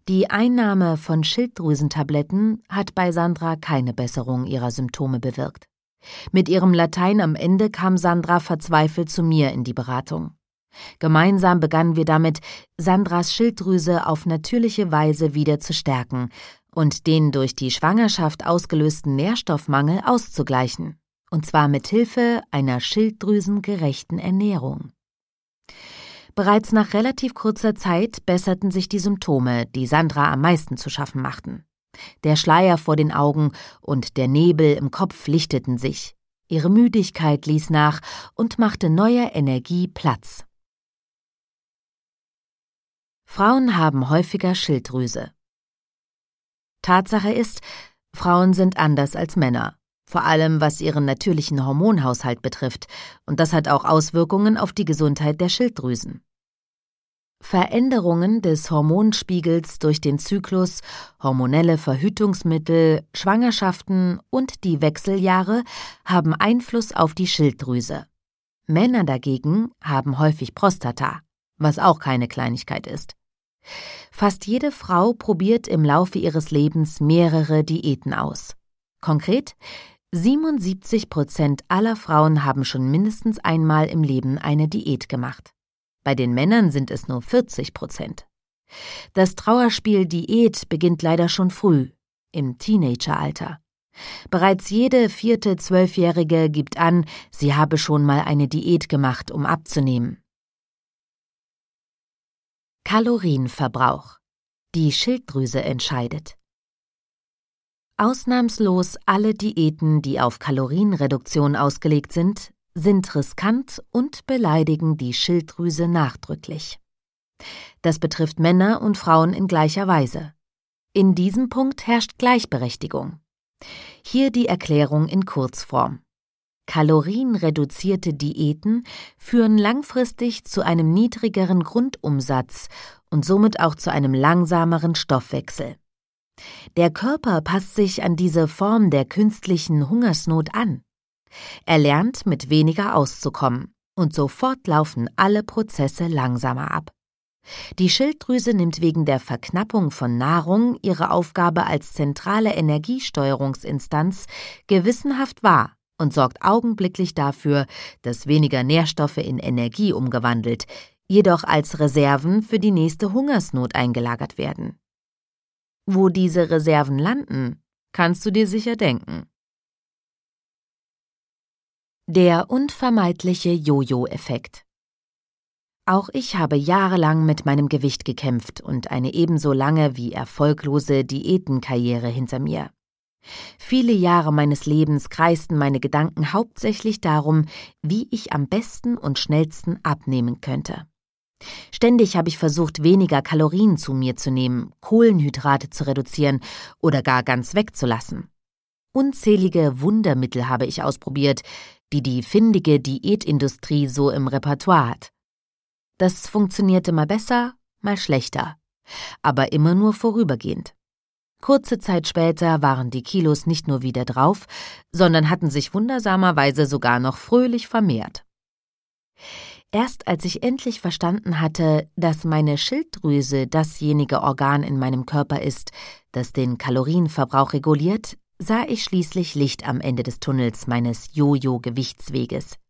Die Einnahme von Schilddrüsentabletten hat bei Sandra keine Besserung ihrer Symptome bewirkt. Mit ihrem Latein am Ende kam Sandra verzweifelt zu mir in die Beratung. Gemeinsam begannen wir damit, Sandras Schilddrüse auf natürliche Weise wieder zu stärken und den durch die Schwangerschaft ausgelösten Nährstoffmangel auszugleichen, und zwar mit Hilfe einer schilddrüsengerechten Ernährung. Bereits nach relativ kurzer Zeit besserten sich die Symptome, die Sandra am meisten zu schaffen machten. Der Schleier vor den Augen und der Nebel im Kopf lichteten sich. Ihre Müdigkeit ließ nach und machte neuer Energie Platz. Frauen haben häufiger Schilddrüse. Tatsache ist, Frauen sind anders als Männer, vor allem was ihren natürlichen Hormonhaushalt betrifft, und das hat auch Auswirkungen auf die Gesundheit der Schilddrüsen. Veränderungen des Hormonspiegels durch den Zyklus, hormonelle Verhütungsmittel, Schwangerschaften und die Wechseljahre haben Einfluss auf die Schilddrüse. Männer dagegen haben häufig Prostata, was auch keine Kleinigkeit ist. Fast jede Frau probiert im Laufe ihres Lebens mehrere Diäten aus. Konkret, 77% aller Frauen haben schon mindestens einmal im Leben eine Diät gemacht. Bei den Männern sind es nur 40%. Das Trauerspiel Diät beginnt leider schon früh, im Teenageralter. Bereits jede 4. 12-Jährige gibt an, sie habe schon mal eine Diät gemacht, um abzunehmen. Kalorienverbrauch. Die Schilddrüse entscheidet. Ausnahmslos alle Diäten, die auf Kalorienreduktion ausgelegt sind riskant und beleidigen die Schilddrüse nachdrücklich. Das betrifft Männer und Frauen in gleicher Weise. In diesem Punkt herrscht Gleichberechtigung. Hier die Erklärung in Kurzform. Kalorienreduzierte Diäten führen langfristig zu einem niedrigeren Grundumsatz und somit auch zu einem langsameren Stoffwechsel. Der Körper passt sich an diese Form der künstlichen Hungersnot an. Er lernt, mit weniger auszukommen, und sofort laufen alle Prozesse langsamer ab. Die Schilddrüse nimmt wegen der Verknappung von Nahrung ihre Aufgabe als zentrale Energiesteuerungsinstanz gewissenhaft wahr und sorgt augenblicklich dafür, dass weniger Nährstoffe in Energie umgewandelt, jedoch als Reserven für die nächste Hungersnot eingelagert werden. Wo diese Reserven landen, kannst du dir sicher denken. Der unvermeidliche Jojo-Effekt. Auch ich habe jahrelang mit meinem Gewicht gekämpft und eine ebenso lange wie erfolglose Diätenkarriere hinter mir. Viele Jahre meines Lebens kreisten meine Gedanken hauptsächlich darum, wie ich am besten und schnellsten abnehmen könnte. Ständig habe ich versucht, weniger Kalorien zu mir zu nehmen, Kohlenhydrate zu reduzieren oder gar ganz wegzulassen. Unzählige Wundermittel habe ich ausprobiert, die die findige Diätindustrie so im Repertoire hat. Das funktionierte mal besser, mal schlechter, aber immer nur vorübergehend. Kurze Zeit später waren die Kilos nicht nur wieder drauf, sondern hatten sich wundersamerweise sogar noch fröhlich vermehrt. Erst als ich endlich verstanden hatte, dass meine Schilddrüse dasjenige Organ in meinem Körper ist, das den Kalorienverbrauch reguliert, sah ich schließlich Licht am Ende des Tunnels meines Jojo-Gewichtsweges.